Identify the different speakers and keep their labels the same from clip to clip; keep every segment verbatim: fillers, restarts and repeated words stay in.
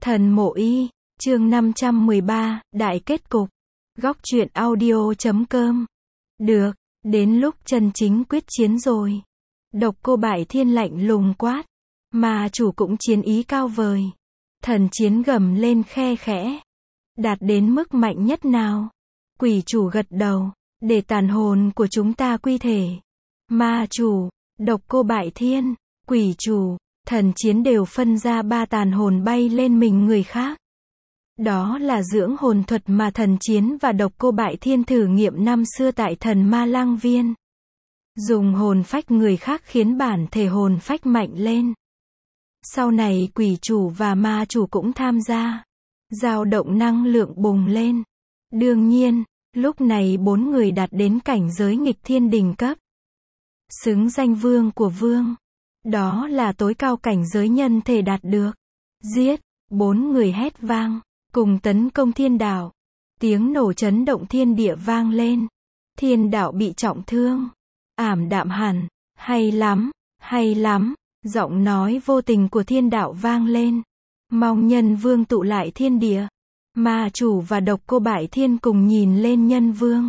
Speaker 1: Thần Mộ Y, chương năm trăm mười ba, Đại kết cục. Góc truyện audio chấm com. Được, đến lúc chân chính quyết chiến rồi. Độc Cô Bại Thiên lạnh lùng quát. Ma chủ cũng chiến ý cao vời. Thần chiến gầm lên khe khẽ. Đạt đến mức mạnh nhất nào? Quỷ chủ gật đầu. Để tàn hồn của chúng ta quy thể. Ma chủ, Độc Cô Bại Thiên, quỷ chủ, thần chiến đều phân ra ba tàn hồn bay lên mình người khác. Đó là dưỡng hồn thuật mà thần chiến và Độc Cô Bại Thiên thử nghiệm năm xưa tại thần ma lang viên. Dùng hồn phách người khác khiến bản thể hồn phách mạnh lên. Sau này quỷ chủ và ma chủ cũng tham gia. Dao động năng lượng bùng lên. Đương nhiên, lúc này bốn người đạt đến cảnh giới nghịch thiên đỉnh cấp. Xứng danh vương của vương. Đó là tối cao cảnh giới nhân thể đạt được. Giết, bốn người hét vang, cùng tấn công thiên đạo. Tiếng nổ chấn động thiên địa vang lên. Thiên đạo bị trọng thương. Ảm đạm hẳn, hay lắm, hay lắm, giọng nói vô tình của thiên đạo vang lên. Mong nhân vương tụ lại thiên địa. Ma chủ và Độc Cô Bại Thiên cùng nhìn lên nhân vương.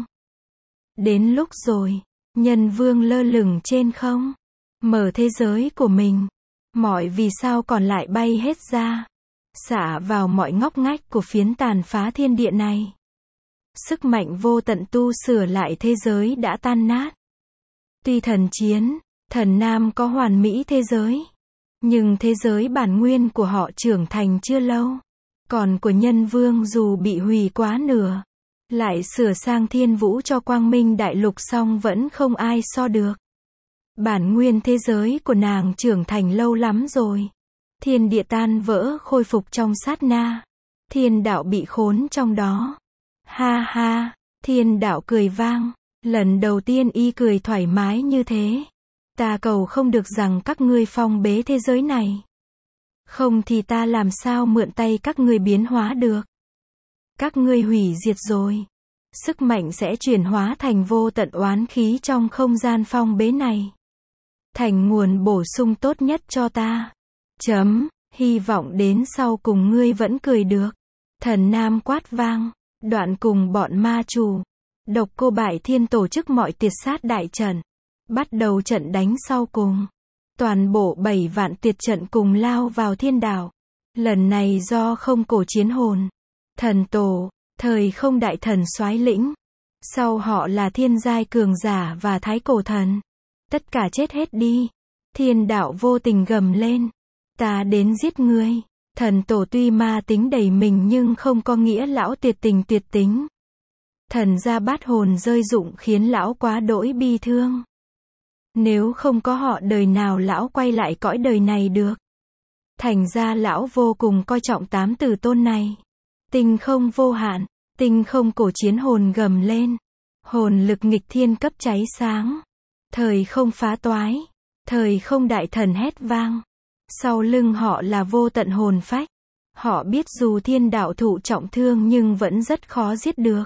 Speaker 1: Đến lúc rồi, nhân vương lơ lửng trên không. Mở thế giới của mình. Mọi vì sao còn lại bay hết ra. Xả vào mọi ngóc ngách của phiến tàn phá thiên địa này. Sức mạnh vô tận tu sửa lại thế giới đã tan nát. Tuy thần chiến, thần nam có hoàn mỹ thế giới. Nhưng thế giới bản nguyên của họ trưởng thành chưa lâu. Còn của nhân vương dù bị hủy quá nửa. Lại sửa sang thiên vũ cho quang minh đại lục xong vẫn không ai so được. Bản nguyên thế giới của nàng trưởng thành lâu lắm rồi. Thiên địa tan vỡ khôi phục trong sát na. Thiên đạo bị khốn trong đó. Ha ha, thiên đạo cười vang. Lần đầu tiên y cười thoải mái như thế. Ta cầu không được rằng các ngươi phong bế thế giới này. Không thì ta làm sao mượn tay các ngươi biến hóa được. Các ngươi hủy diệt rồi. Sức mạnh sẽ chuyển hóa thành vô tận oán khí trong không gian phong bế này. Thành nguồn bổ sung tốt nhất cho ta. Chấm, hy vọng đến sau cùng ngươi vẫn cười được. Thần nam quát vang, đoạn cùng bọn ma chủ. Độc Cô Bại Thiên tổ chức mọi tiệt sát đại trận. Bắt đầu trận đánh sau cùng. Toàn bộ bảy vạn tiệt trận cùng lao vào thiên đạo. Lần này do không cổ chiến hồn. Thần tổ, thời không đại thần soái lĩnh. Sau họ là thiên giai cường giả và thái cổ thần. Tất cả chết hết đi. Thiên đạo vô tình gầm lên. Ta đến giết ngươi. Thần tổ tuy ma tính đầy mình nhưng không có nghĩa lão tuyệt tình tuyệt tính. Thần gia bát hồn rơi rụng khiến lão quá đỗi bi thương. Nếu không có họ đời nào lão quay lại cõi đời này được. Thành ra lão vô cùng coi trọng tám tử tôn này. Tinh không vô hạn, tinh không cổ chiến hồn gầm lên. Hồn lực nghịch thiên cấp cháy sáng. Thời không phá toái. Thời không đại thần hét vang. Sau lưng họ là vô tận hồn phách. Họ biết dù thiên đạo thụ trọng thương nhưng vẫn rất khó giết được.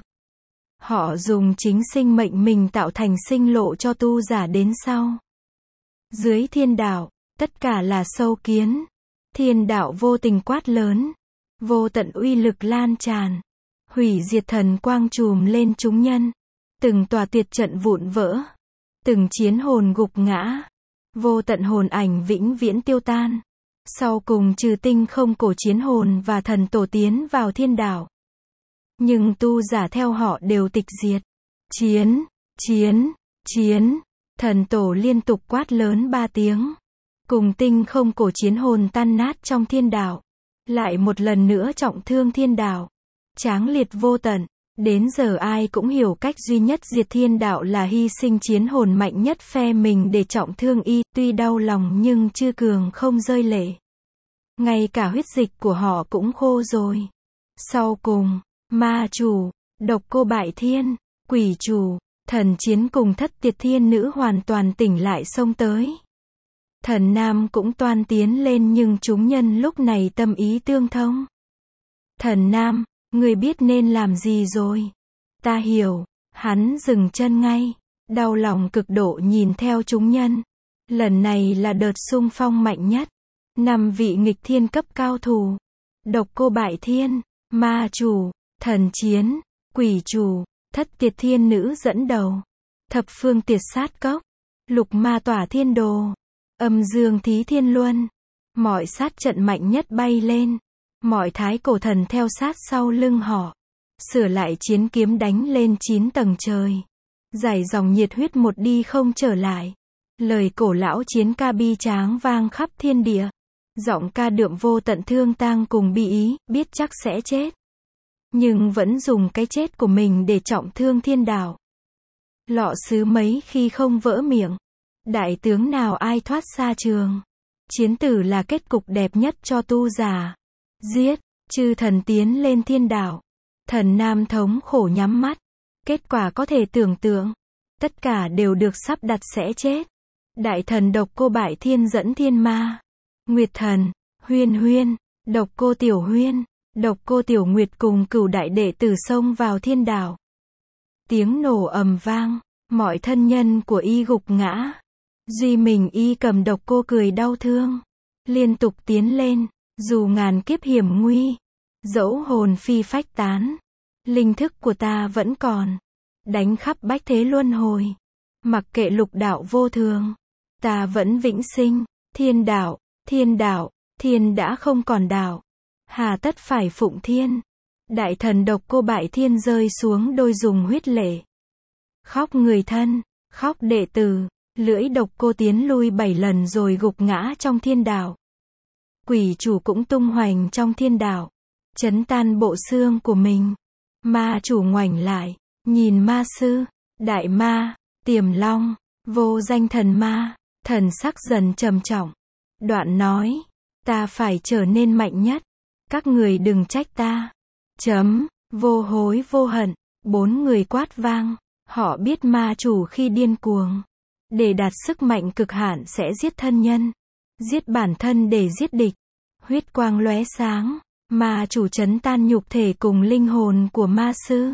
Speaker 1: Họ dùng chính sinh mệnh mình tạo thành sinh lộ cho tu giả đến sau. Dưới thiên đạo, tất cả là sâu kiến. Thiên đạo vô tình quát lớn. Vô tận uy lực lan tràn. Hủy diệt thần quang trùm lên chúng nhân. Từng tòa tuyệt trận vụn vỡ. Từng chiến hồn gục ngã. Vô tận hồn ảnh vĩnh viễn tiêu tan. Sau cùng trừ tinh không cổ chiến hồn và thần tổ tiến vào thiên đạo. Nhưng tu giả theo họ đều tịch diệt. Chiến, chiến, chiến. Thần tổ liên tục quát lớn ba tiếng. Cùng tinh không cổ chiến hồn tan nát trong thiên đạo. Lại một lần nữa trọng thương thiên đạo. Tráng liệt vô tận. Đến giờ ai cũng hiểu cách duy nhất diệt thiên đạo là hy sinh chiến hồn mạnh nhất phe mình để trọng thương y. Tuy đau lòng nhưng chư cường không rơi lệ. Ngay cả huyết dịch của họ cũng khô rồi. Sau cùng, ma chủ, Độc Cô Bại Thiên, quỷ chủ, thần chiến cùng thất tiệt thiên nữ hoàn toàn tỉnh lại xông tới. Thần nam cũng toan tiến lên nhưng chúng nhân lúc này tâm ý tương thông. Thần nam, ngươi biết nên làm gì rồi. Ta hiểu, hắn dừng chân ngay, đau lòng cực độ nhìn theo chúng nhân. Lần này là đợt xung phong mạnh nhất. Năm vị nghịch thiên cấp cao thủ. độc cô bại thiên, ma chủ, thần chiến, quỷ chủ, thất tiệt thiên nữ dẫn đầu, thập phương tiệt sát cốc, lục ma tỏa thiên đồ, âm dương thí thiên luân, mọi sát trận mạnh nhất bay lên, mọi thái cổ thần theo sát sau lưng họ, sửa lại chiến kiếm đánh lên chín tầng trời, giải dòng nhiệt huyết một đi không trở lại, lời cổ lão chiến ca bi tráng vang khắp thiên địa, giọng ca đượm vô tận thương tang cùng bi ý, biết chắc sẽ chết, nhưng vẫn dùng cái chết của mình để trọng thương thiên đạo. Lọ sứ mấy khi không vỡ miệng, đại tướng nào ai thoát xa trường, chiến tử là kết cục đẹp nhất cho tu giả. Giết, chư thần tiến lên thiên đạo, thần nam thống khổ nhắm mắt, kết quả có thể tưởng tượng, tất cả đều được sắp đặt sẽ chết. Đại thần độc cô bại thiên dẫn thiên ma, nguyệt thần, huyên huyên, độc cô tiểu huyên, độc cô tiểu nguyệt cùng cửu đại đệ tử xông vào thiên đạo. Tiếng nổ ầm vang, mọi thân nhân của y gục ngã, duy mình y cầm độc cô cười đau thương, liên tục tiến lên, dù ngàn kiếp hiểm nguy, dẫu hồn phi phách tán, linh thức của ta vẫn còn, đánh khắp bách thế luân hồi, mặc kệ lục đạo vô thường, ta vẫn vĩnh sinh. Thiên đạo, thiên đạo, thiên đã không còn đạo, hà tất phải phụng thiên. Đại thần độc cô bại thiên rơi xuống đôi dùng huyết lệ, khóc người thân, khóc đệ tử, lưỡi độc cô tiến lui bảy lần rồi gục ngã trong thiên đạo. Quỷ chủ cũng tung hoành trong thiên đạo, chấn tan bộ xương của mình. Ma chủ ngoảnh lại, nhìn ma sư, đại ma, Tiềm Long, vô danh thần ma, thần sắc dần trầm trọng. Đoạn nói, ta phải trở nên mạnh nhất, các người đừng trách ta. Chấm, vô hối vô hận, bốn người quát vang, họ biết ma chủ khi điên cuồng, để đạt sức mạnh cực hạn sẽ giết thân nhân, giết bản thân để giết địch. Huyết quang lóe sáng, ma chủ chấn tan nhục thể cùng linh hồn của ma sư.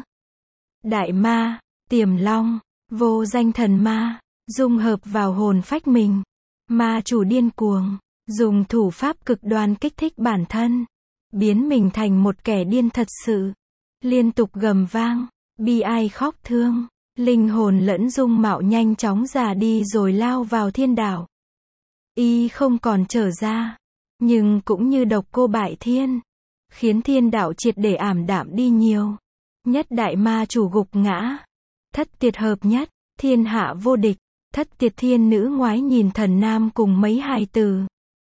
Speaker 1: Đại ma, Tiềm Long, vô danh thần ma, dung hợp vào hồn phách mình. Ma chủ điên cuồng, dùng thủ pháp cực đoan kích thích bản thân, biến mình thành một kẻ điên thật sự. Liên tục gầm vang, bi ai khóc thương, linh hồn lẫn dung mạo nhanh chóng già đi rồi lao vào thiên đạo. Y không còn trở ra, nhưng cũng như độc cô bại thiên, khiến thiên đạo triệt để ảm đạm đi nhiều. Nhất đại ma chủ gục ngã, thất tiệt hợp nhất, thiên hạ vô địch. Thất tiệt thiên nữ ngoái nhìn thần nam cùng mấy hài tử.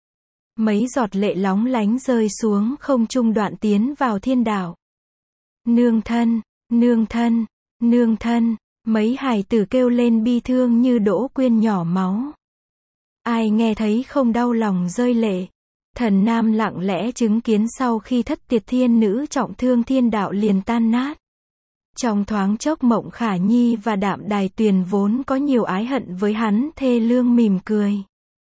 Speaker 1: Mấy giọt lệ lóng lánh rơi xuống không trung đoạn tiến vào thiên đạo. Nương thân, nương thân, nương thân, mấy hài tử kêu lên bi thương như đỗ quyên nhỏ máu. Ai nghe thấy không đau lòng rơi lệ. Thần nam lặng lẽ chứng kiến sau khi thất tiệt thiên nữ trọng thương thiên đạo liền tan nát. Trong thoáng chốc Mộng Khả Nhi và Đạm Đài Tuyền vốn có nhiều ái hận với hắn thê lương mỉm cười.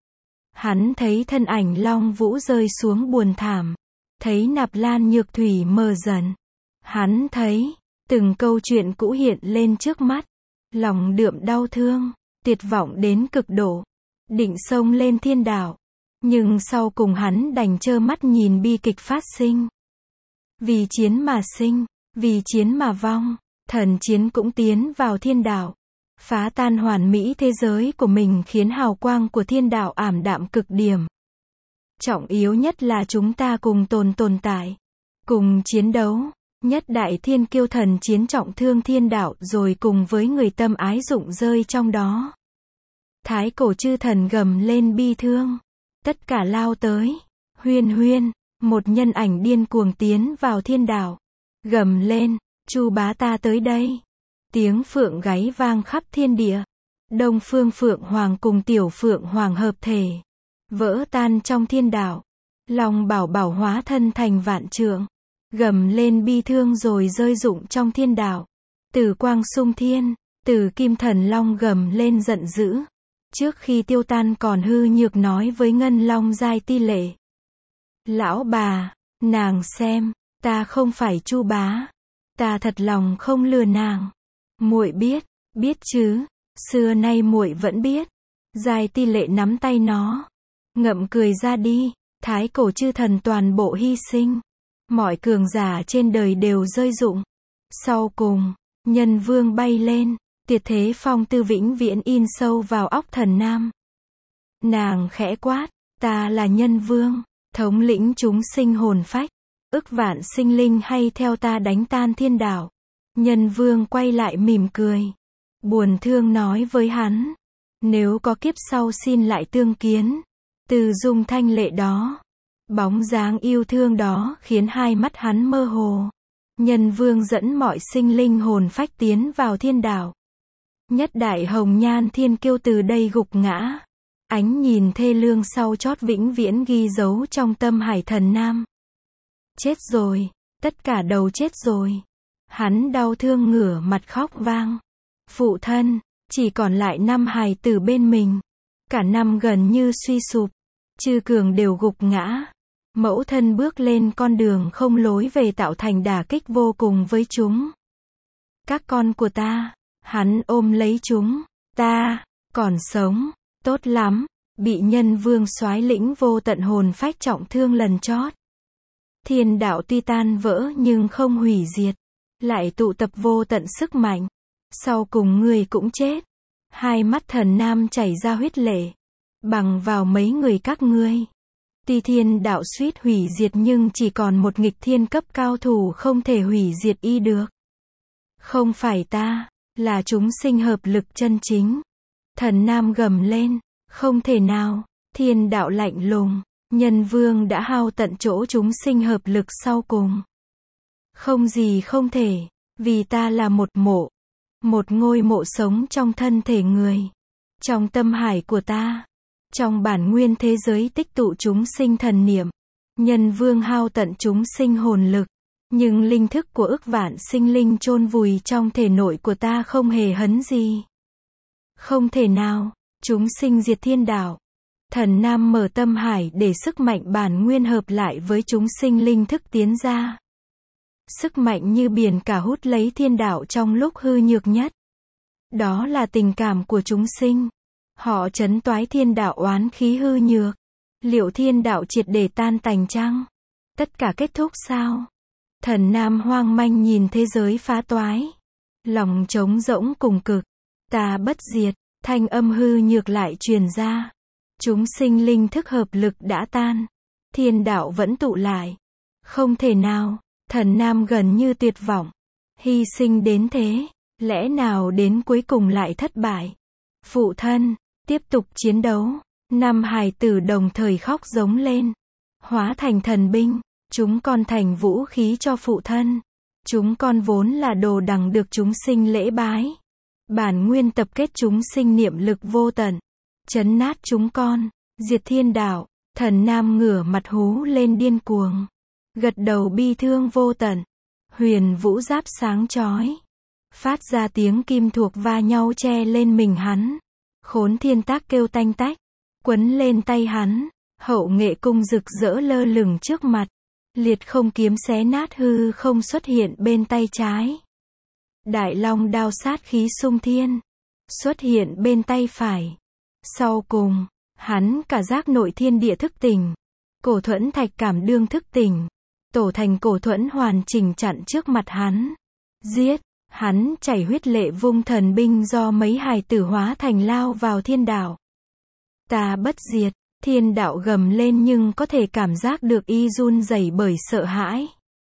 Speaker 1: Hắn thấy thân ảnh Long Vũ rơi xuống buồn thảm, thấy Nạp Lan Nhược Thủy mờ dần. Hắn thấy từng câu chuyện cũ hiện lên trước mắt, lòng đượm đau thương, tuyệt vọng đến cực độ, định xông lên thiên đạo, nhưng sau cùng hắn đành trơ mắt nhìn bi kịch phát sinh. Vì chiến mà sinh, vì chiến mà vong, thần chiến cũng tiến vào thiên đạo, phá tan hoàn mỹ thế giới của mình khiến hào quang của thiên đạo ảm đạm cực điểm. Trọng yếu nhất là chúng ta cùng tồn tồn tại, cùng chiến đấu. Nhất đại thiên kiêu thần chiến trọng thương thiên đạo rồi cùng với người tâm ái dụng rơi trong đó. Thái cổ chư thần gầm lên bi thương, tất cả lao tới. Huyên huyên, một nhân ảnh điên cuồng tiến vào thiên đạo, gầm lên, Chu bá ta tới đây. Tiếng phượng gáy vang khắp thiên địa. Đông phương phượng hoàng cùng tiểu phượng hoàng hợp thể, vỡ tan trong thiên đạo. Long bảo bảo hóa thân thành vạn trượng, gầm lên bi thương rồi rơi rụng trong thiên đạo. Tử quang sung thiên, Tử kim thần long gầm lên giận dữ. Trước khi tiêu tan còn hư nhược nói với Ngân Long giai ti lệ. Lão bà, nàng xem, ta không phải Chu bá. Ta thật lòng không lừa nàng. Muội biết, biết chứ, xưa nay muội vẫn biết. Giai ti lệ nắm tay nó, ngậm cười ra đi. Thái cổ chư thần toàn bộ hy sinh, mọi cường giả trên đời đều rơi rụng. Sau cùng, Nhân Vương bay lên, tuyệt thế phong tư vĩnh viễn in sâu vào óc Thần Nam. Nàng khẽ quát, ta là Nhân Vương, thống lĩnh chúng sinh hồn phách, ức vạn sinh linh hay theo ta đánh tan thiên đạo. Nhân Vương quay lại mỉm cười, buồn thương nói với hắn, nếu có kiếp sau xin lại tương kiến. Từ dung thanh lệ đó, bóng dáng yêu thương đó khiến hai mắt hắn mơ hồ. Nhân Vương dẫn mọi sinh linh hồn phách tiến vào thiên đạo. Nhất đại hồng nhan thiên kiêu từ đây gục ngã. Ánh nhìn thê lương sau chót vĩnh viễn ghi dấu trong tâm hải Thần Nam. Chết rồi, tất cả đầu chết rồi. Hắn đau thương ngửa mặt khóc vang. Phụ thân, chỉ còn lại năm hài tử bên mình. Cả năm gần như suy sụp. Chư cường đều gục ngã. Mẫu thân bước lên con đường không lối về tạo thành đả kích vô cùng với chúng. Các con của ta, hắn ôm lấy chúng. Ta, còn sống, tốt lắm. Bị Nhân Vương soái lĩnh vô tận hồn phách trọng thương lần chót. Thiên đạo tuy tan vỡ nhưng không hủy diệt. Lại tụ tập vô tận sức mạnh. Sau cùng ngươi cũng chết. Hai mắt Thần Nam chảy ra huyết lệ. Bằng vào mấy người các ngươi. Tuy thiên đạo suýt hủy diệt nhưng chỉ còn một nghịch thiên cấp cao thủ không thể hủy diệt y được. Không phải ta, là chúng sinh hợp lực chân chính. Thần Nam gầm lên, không thể nào, thiên đạo lạnh lùng, Nhân Vương đã hao tận chỗ chúng sinh hợp lực sau cùng. Không gì không thể, vì ta là một mộ, một ngôi mộ sống trong thân thể người, trong tâm hải của ta. Trong bản nguyên thế giới tích tụ chúng sinh thần niệm, Nhân Vương hao tận chúng sinh hồn lực, nhưng linh thức của ức vạn sinh linh chôn vùi trong thể nội của ta không hề hấn gì. Không thể nào, chúng sinh diệt thiên đạo. Thần Nam mở tâm hải để sức mạnh bản nguyên hợp lại với chúng sinh linh thức tiến ra. Sức mạnh như biển cả hút lấy thiên đạo trong lúc hư nhược nhất. Đó là tình cảm của chúng sinh. Họ trấn toái thiên đạo oán khí hư nhược. Liệu thiên đạo triệt để tan tành chăng? Tất cả kết thúc sao? Thần Nam hoang manh nhìn thế giới phá toái. Lòng trống rỗng cùng cực. Ta bất diệt, thanh âm hư nhược lại truyền ra. Chúng sinh linh thức hợp lực đã tan. Thiên đạo vẫn tụ lại. Không thể nào, Thần Nam gần như tuyệt vọng. Hy sinh đến thế, lẽ nào đến cuối cùng lại thất bại? Phụ thân, tiếp tục chiến đấu. Năm hài tử đồng thời khóc giống lên. Hóa thành thần binh. Chúng con thành vũ khí cho phụ thân. Chúng con vốn là đồ đằng được chúng sinh lễ bái. Bản nguyên tập kết chúng sinh niệm lực vô tận. Chấn nát chúng con. Diệt thiên đạo. Thần Nam ngửa mặt hú lên điên cuồng. Gật đầu bi thương vô tận. Huyền vũ giáp sáng chói. Phát ra tiếng kim thuộc va nhau che lên mình hắn. Khốn thiên tác kêu tanh tách. Quấn lên tay hắn. Hậu nghệ cung rực rỡ lơ lửng trước mặt. Liệt không kiếm xé nát hư không xuất hiện bên tay trái. Đại long đao sát khí sung thiên. Xuất hiện bên tay phải. Sau cùng, hắn cả giác nội thiên địa thức tỉnh. Cổ thuẫn thạch cảm đương thức tỉnh. Tổ thành cổ thuẫn hoàn chỉnh chặn trước mặt hắn. Giết, hắn chảy huyết lệ vung thần binh do mấy hài tử hóa thành lao vào thiên đạo. Ta bất diệt, thiên đạo gầm lên nhưng có thể cảm giác được y run rẩy bởi sợ hãi.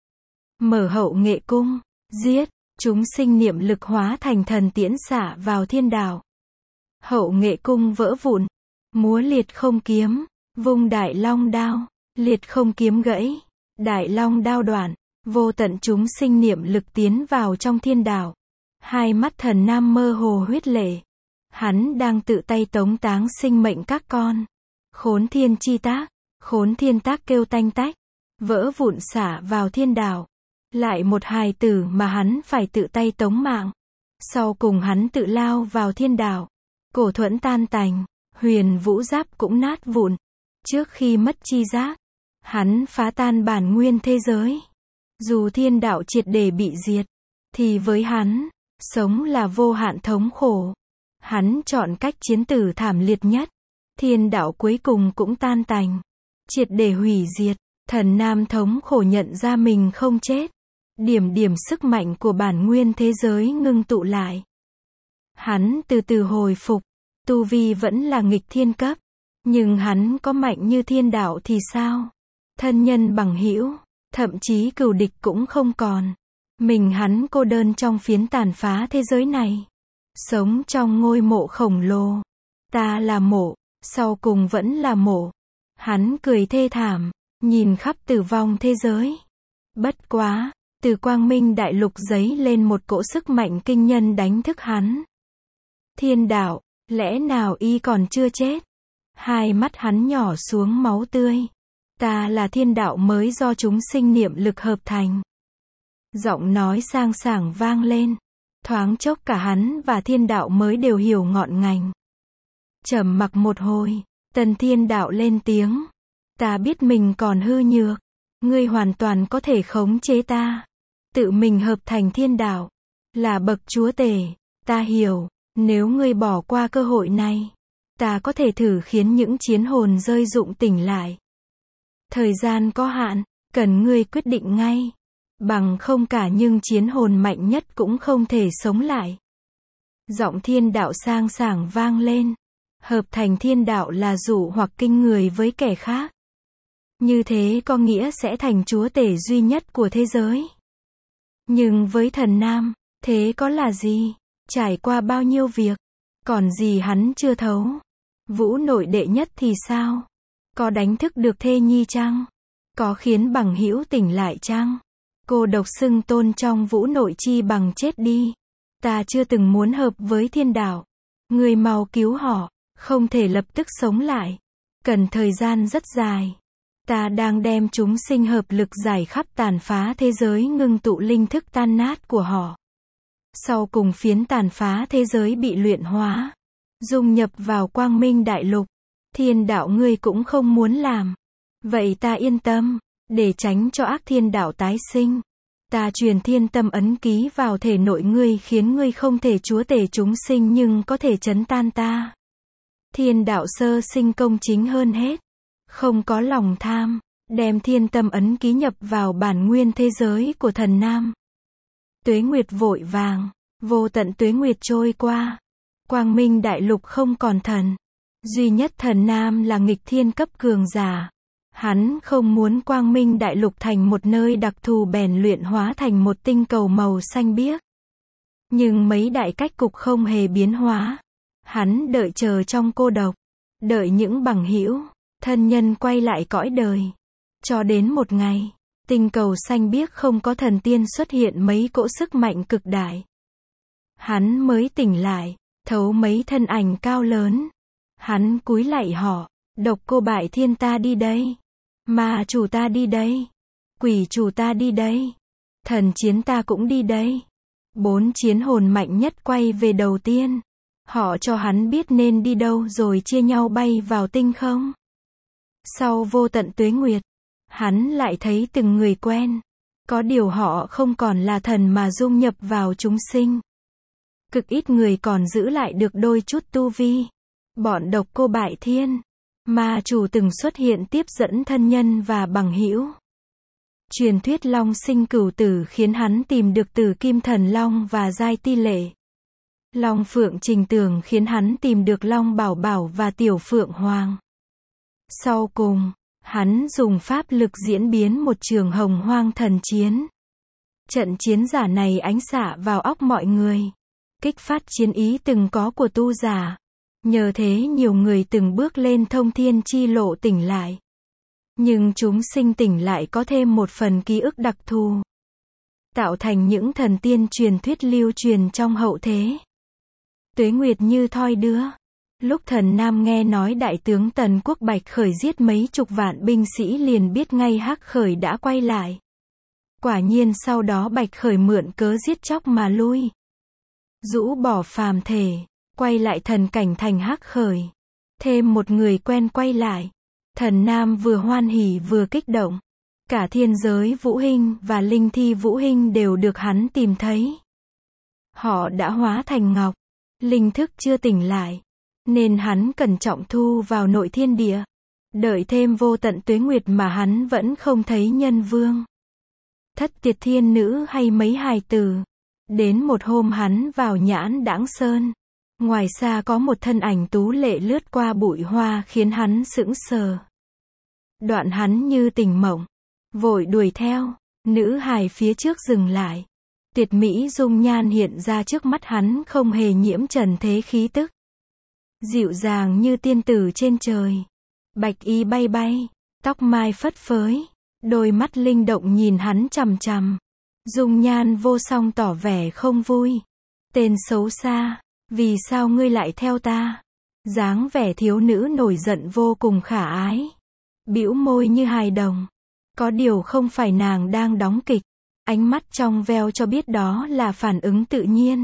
Speaker 1: Mở hậu nghệ cung, giết, chúng sinh niệm lực hóa thành thần tiễn xả vào thiên đạo. Hậu nghệ cung vỡ vụn, múa liệt không kiếm, vung đại long đao, liệt không kiếm gãy, đại long đao đoạn, vô tận chúng sinh niệm lực tiến vào trong thiên đạo. Hai mắt Thần Nam mơ hồ huyết lệ. Hắn đang tự tay tống táng sinh mệnh các con. Khốn thiên chi tác, khốn thiên tác kêu tanh tách, vỡ vụn xả vào thiên đạo. Lại một hài tử mà hắn phải tự tay tống mạng. Sau cùng hắn tự lao vào thiên đạo. Cổ thuẫn tan tành, huyền vũ giáp cũng nát vụn. Trước khi mất chi giác, hắn phá tan bản nguyên thế giới. Dù thiên đạo triệt để bị diệt, thì với hắn, sống là vô hạn thống khổ. Hắn chọn cách chiến tử thảm liệt nhất. Thiên đạo cuối cùng cũng tan tành. Triệt để hủy diệt. Thần Nam thống khổ nhận ra mình không chết. Điểm điểm sức mạnh của bản nguyên thế giới ngưng tụ lại. Hắn từ từ hồi phục. Tu vi vẫn là nghịch thiên cấp. Nhưng hắn có mạnh như thiên đạo thì sao? Thân nhân bằng hữu, thậm chí cừu địch cũng không còn. Mình hắn cô đơn trong phiến tàn phá thế giới này. Sống trong ngôi mộ khổng lồ. Ta là mộ, sau cùng vẫn là mộ. Hắn cười thê thảm, nhìn khắp tử vong thế giới. Bất quá, từ quang minh đại lục giấy lên một cỗ sức mạnh kinh nhân đánh thức hắn. Thiên đạo, lẽ nào y còn chưa chết? Hai mắt hắn nhỏ xuống máu tươi. Ta là thiên đạo mới do chúng sinh niệm lực hợp thành. Giọng nói sang sảng vang lên. Thoáng chốc cả hắn và thiên đạo mới đều hiểu ngọn ngành. Trầm mặc một hồi, Tần Thiên Đạo lên tiếng. Ta biết mình còn hư nhược. Ngươi hoàn toàn có thể khống chế ta. Tự mình hợp thành thiên đạo. Là bậc chúa tể. Ta hiểu, nếu ngươi bỏ qua cơ hội này, ta có thể thử khiến những chiến hồn rơi rụng tỉnh lại. Thời gian có hạn, cần ngươi quyết định ngay. Bằng không cả nhưng chiến hồn mạnh nhất cũng không thể sống lại. Giọng thiên đạo sang sảng vang lên. Hợp thành thiên đạo là dụ hoặc kinh người với kẻ khác. Như thế có nghĩa sẽ thành chúa tể duy nhất của thế giới. Nhưng với thần Nam, thế có là gì? Trải qua bao nhiêu việc, còn gì hắn chưa thấu? Vũ nội đệ nhất thì sao? Có đánh thức được thê nhi chăng? Có khiến bằng hữu tỉnh lại chăng? Cô độc xưng tôn trong vũ nội chi bằng chết đi. Ta chưa từng muốn hợp với thiên đạo. Người mau cứu họ, không thể lập tức sống lại. Cần thời gian rất dài. Ta đang đem chúng sinh hợp lực giải khắp tàn phá thế giới ngưng tụ linh thức tan nát của họ. Sau cùng phiến tàn phá thế giới bị luyện hóa. Dung nhập vào quang minh đại lục. Thiên đạo ngươi cũng không muốn làm. Vậy ta yên tâm. Để tránh cho ác thiên đạo tái sinh. Ta truyền thiên tâm ấn ký vào thể nội ngươi khiến ngươi không thể chúa tể chúng sinh nhưng có thể trấn tan ta. Thiên đạo sơ sinh công chính hơn hết. Không có lòng tham. Đem thiên tâm ấn ký nhập vào bản nguyên thế giới của thần Nam. Tuế nguyệt vội vàng. Vô tận tuế nguyệt trôi qua. Quang minh đại lục không còn thần. Duy nhất thần Nam là nghịch thiên cấp cường giả. Hắn không muốn quang minh đại lục thành một nơi đặc thù bèn luyện hóa thành một tinh cầu màu xanh biếc. Nhưng mấy đại cách cục không hề biến hóa. Hắn đợi chờ trong cô độc. Đợi những bằng hữu, thân nhân quay lại cõi đời. Cho đến một ngày, tinh cầu xanh biếc không có thần tiên xuất hiện mấy cỗ sức mạnh cực đại. Hắn mới tỉnh lại, thấu mấy thân ảnh cao lớn. Hắn cúi lạy họ, độc cô bại thiên ta đi đây. Ma chủ ta đi đây. Quỷ chủ ta đi đây. Thần chiến ta cũng đi đây. Bốn chiến hồn mạnh nhất quay về đầu tiên. Họ cho hắn biết nên đi đâu rồi chia nhau bay vào tinh không. Sau vô tận tuế nguyệt, hắn lại thấy từng người quen. Có điều họ không còn là thần mà dung nhập vào chúng sinh. Cực ít người còn giữ lại được đôi chút tu vi. Bọn độc cô bại thiên, ma chủ từng xuất hiện tiếp dẫn thân nhân và bằng hữu. Truyền thuyết long sinh cửu tử khiến hắn tìm được tử kim thần long và giai ti lệ. Long phượng trình tường khiến hắn tìm được long bảo bảo và tiểu phượng hoàng. Sau cùng, hắn dùng pháp lực diễn biến một trường hồng hoang thần chiến. Trận chiến giả này ánh xạ vào óc mọi người. Kích phát chiến ý từng có của tu giả. Nhờ thế nhiều người từng bước lên thông thiên chi lộ tỉnh lại. Nhưng chúng sinh tỉnh lại có thêm một phần ký ức đặc thù. Tạo thành những thần tiên truyền thuyết lưu truyền trong hậu thế. Tuế nguyệt như thoi đưa. Lúc thần Nam nghe nói đại tướng Tần Quốc Bạch Khởi giết mấy chục vạn binh sĩ liền biết ngay Hắc Khởi đã quay lại. Quả nhiên sau đó Bạch Khởi mượn cớ giết chóc mà lui. Rũ bỏ phàm thể. Quay lại thần cảnh thành Hắc Khởi. Thêm một người quen quay lại. Thần Nam vừa hoan hỉ vừa kích động. Cả thiên giới Vũ Hinh và linh thi Vũ Hinh đều được hắn tìm thấy. Họ đã hóa thành ngọc. Linh thức chưa tỉnh lại. Nên hắn cẩn trọng thu vào nội thiên địa. Đợi thêm vô tận tuế nguyệt mà hắn vẫn không thấy nhân vương, thất tiệt thiên nữ hay mấy hài tử. Đến một hôm hắn vào Nhãn Đãng Sơn. Ngoài xa có một thân ảnh tú lệ lướt qua bụi hoa khiến hắn sững sờ. Đoạn hắn như tỉnh mộng, vội đuổi theo. Nữ hài phía trước dừng lại. Tuyệt mỹ dung nhan hiện ra trước mắt hắn không hề nhiễm trần thế khí tức. Dịu dàng như tiên tử trên trời. Bạch y bay bay, tóc mai phất phới, đôi mắt linh động nhìn hắn chằm chằm. Dung nhan vô song tỏ vẻ không vui. Tên xấu xa, vì sao ngươi lại theo ta? Dáng vẻ thiếu nữ nổi giận vô cùng khả ái. Bĩu môi như hài đồng. Có điều không phải nàng đang đóng kịch. Ánh mắt trong veo cho biết đó là phản ứng tự nhiên.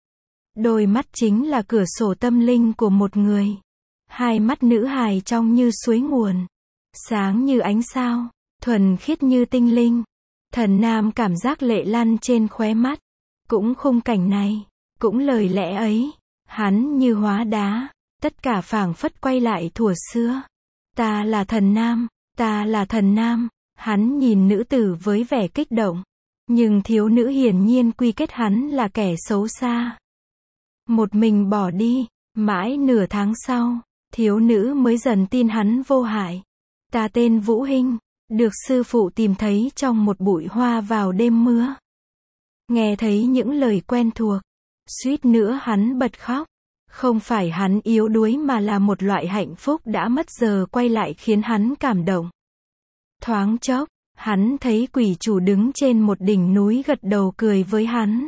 Speaker 1: Đôi mắt chính là cửa sổ tâm linh của một người. Hai mắt nữ hài trong như suối nguồn. Sáng như ánh sao, thuần khiết như tinh linh. Thần nam cảm giác lệ lăn trên khóe mắt. Cũng khung cảnh này, cũng lời lẽ ấy. Hắn như hóa đá, tất cả phảng phất quay lại thuở xưa. Ta là thần nam, ta là thần nam. Hắn nhìn nữ tử với vẻ kích động. Nhưng thiếu nữ hiển nhiên quy kết hắn là kẻ xấu xa. Một mình bỏ đi, mãi nửa tháng sau, thiếu nữ mới dần tin hắn vô hại. Ta tên Vũ Hinh, được sư phụ tìm thấy trong một bụi hoa vào đêm mưa. Nghe thấy những lời quen thuộc, suýt nữa hắn bật khóc. Không phải hắn yếu đuối mà là một loại hạnh phúc đã mất giờ quay lại khiến hắn cảm động. Thoáng chốc, hắn thấy quỷ chủ đứng trên một đỉnh núi gật đầu cười với hắn.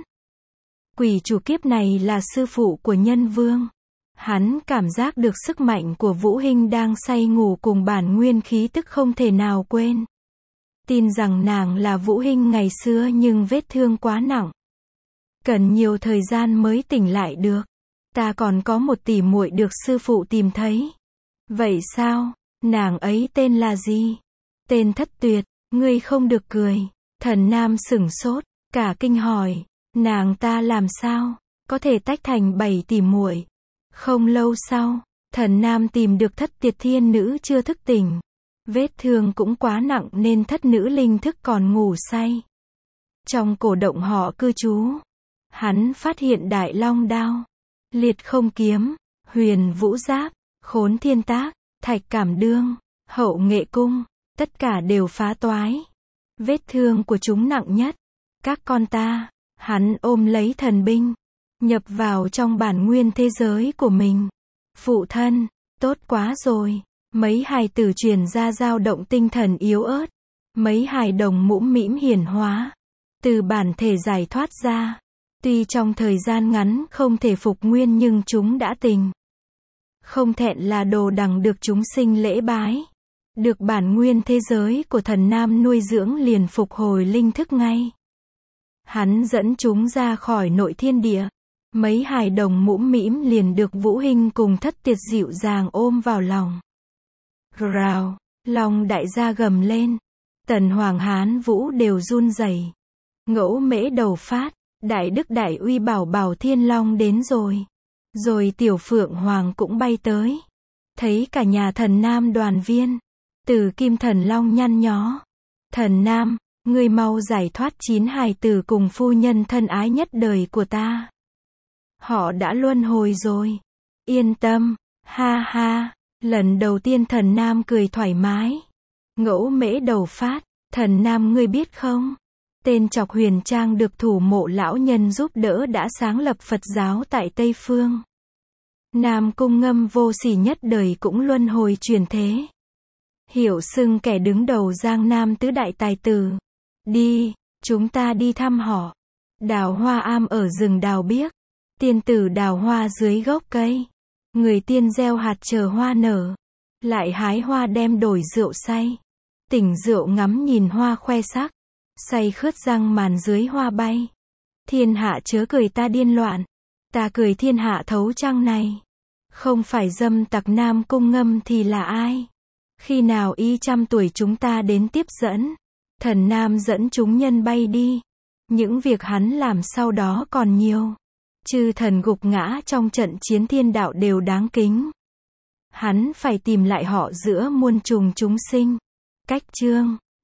Speaker 1: Quỷ chủ kiếp này là sư phụ của nhân vương. Hắn cảm giác được sức mạnh của Vũ Hinh đang say ngủ cùng bản nguyên khí tức không thể nào quên. Tin rằng nàng là Vũ Hinh ngày xưa nhưng vết thương quá nặng. Cần nhiều thời gian mới tỉnh lại được. Ta còn có một tỷ muội được sư phụ tìm thấy. Vậy sao? Nàng ấy tên là gì? Tên Thất Tuyệt. Ngươi không được cười. Thần nam sửng sốt, cả kinh hỏi. Nàng ta làm sao? Có thể tách thành bảy tỷ muội. Không lâu sau, thần nam tìm được thất tiệt thiên nữ chưa thức tỉnh. Vết thương cũng quá nặng nên thất nữ linh thức còn ngủ say. Trong cổ động họ cư trú, hắn phát hiện đại long đao, liệt không kiếm, huyền vũ giáp, khốn thiên tác, thạch cảm đương, hậu nghệ cung, tất cả đều phá toái. Vết thương của chúng nặng nhất. Các con ta, hắn ôm lấy thần binh, nhập vào trong bản nguyên thế giới của mình. Phụ thân, tốt quá rồi. Mấy hài tử truyền ra dao động tinh thần yếu ớt. Mấy hài đồng mũm mĩm hiển hóa. Từ bản thể giải thoát ra. Tuy trong thời gian ngắn không thể phục nguyên nhưng chúng đã tình. Không thẹn là đồ đằng được chúng sinh lễ bái. Được bản nguyên thế giới của thần nam nuôi dưỡng liền phục hồi linh thức ngay. Hắn dẫn chúng ra khỏi nội thiên địa. Mấy hài đồng mũm mĩm liền được Vũ Hinh cùng thất tiệt dịu dàng ôm vào lòng. Rào, lòng đại gia gầm lên. Tần Hoàng Hán Vũ đều run rẩy. Ngẫu Mễ Đầu Phát, Đại Đức Đại Uy bảo bảo Thiên Long đến rồi. Rồi Tiểu Phượng Hoàng cũng bay tới. Thấy cả nhà thần nam đoàn viên. Từ Kim Thần Long nhăn nhó. Thần nam, ngươi mau giải thoát chín hài tử cùng phu nhân thân ái nhất đời của ta. Họ đã luân hồi rồi. Yên tâm, ha ha. Lần đầu tiên thần nam cười thoải mái. Ngẫu Mễ Đầu Phát, thần nam ngươi biết không? Tên Chọc Huyền Trang được thủ mộ lão nhân giúp đỡ đã sáng lập Phật giáo tại Tây Phương. Nam Cung Ngâm vô sỉ nhất đời cũng luân hồi chuyển thế. Hiểu xưng kẻ đứng đầu Giang Nam tứ đại tài tử. Đi, chúng ta đi thăm họ. Đào hoa am ở rừng đào biếc. Tiên tử đào hoa dưới gốc cây. Người tiên gieo hạt chờ hoa nở. Lại hái hoa đem đổi rượu say. Tỉnh rượu ngắm nhìn hoa khoe sắc. Say khướt răng màn dưới hoa bay. Thiên hạ chớ cười ta điên loạn. Ta cười thiên hạ thấu trăng này. Không phải dâm tặc Nam Cung Ngâm thì là ai? Khi nào y trăm tuổi chúng ta đến tiếp dẫn. Thần nam dẫn chúng nhân bay đi. Những việc hắn làm sau đó còn nhiều. Chư thần gục ngã trong trận chiến thiên đạo đều đáng kính. Hắn phải tìm lại họ giữa muôn trùng chúng sinh. Cách chương